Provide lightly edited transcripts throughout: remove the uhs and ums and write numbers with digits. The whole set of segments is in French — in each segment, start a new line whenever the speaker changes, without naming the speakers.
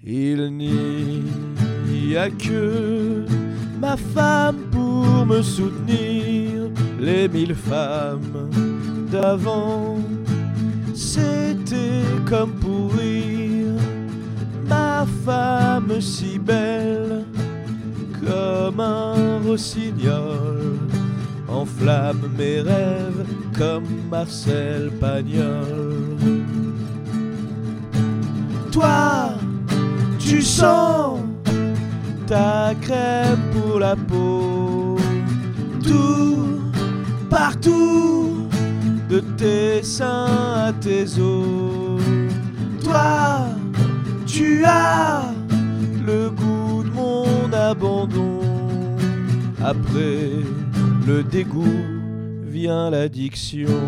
Il n'y a que ma femme pour me soutenir. Les 1000 femmes d'avant, c'était comme pour rire. Ma femme si belle, comme un rossignol, enflamme mes rêves comme Marcel Pagnol. Toi, tu sens ta crème pour la peau, tout, partout, de tes seins à tes os. Toi, tu as le goût de mon abandon. Après le dégoût vient l'addiction.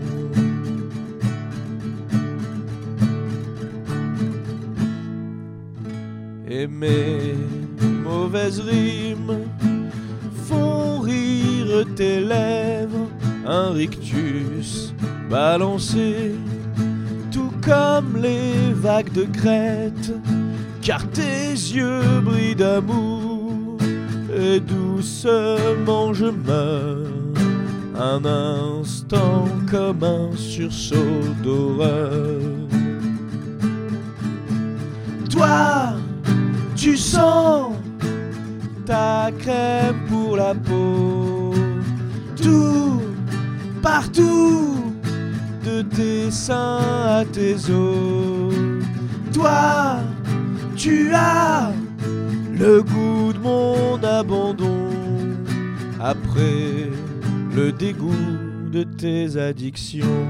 Et mes mauvaises rimes font rire tes lèvres, un rictus balancé, tout comme les vagues de Crète, car tes yeux brillent d'amour, et doucement je meurs, un instant comme un sursaut d'horreur. Toi, tu sens ta crème pour la peau, tout, partout, de tes seins à tes os. Toi, tu as le goût de mon abandon, après le dégoût de tes addictions.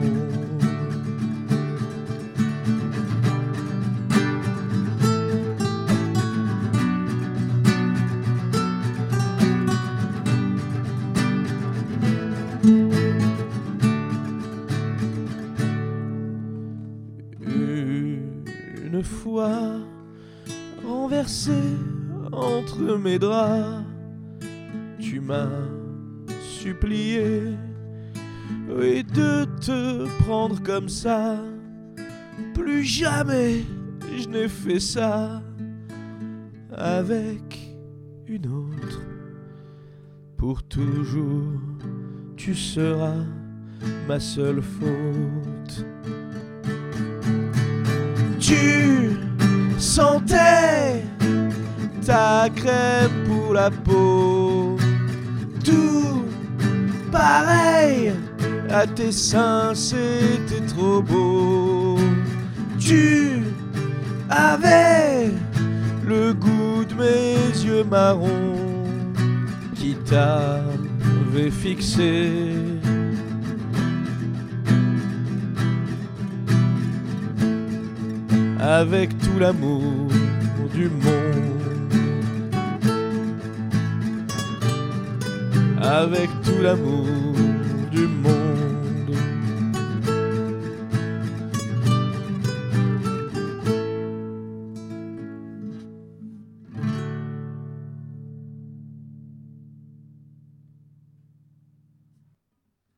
Une fois renversé entre mes draps, tu m'as supplié, oui, de te prendre comme ça. Plus jamais je n'ai fait ça avec une autre. Pour toujours, tu seras ma seule faute. Tu sentais ta crème pour la peau, tout pareil à tes seins, c'était trop beau. Tu avais le goût de mes yeux marrons qui t'avaient fixé. Avec tout l'amour du monde, avec tout l'amour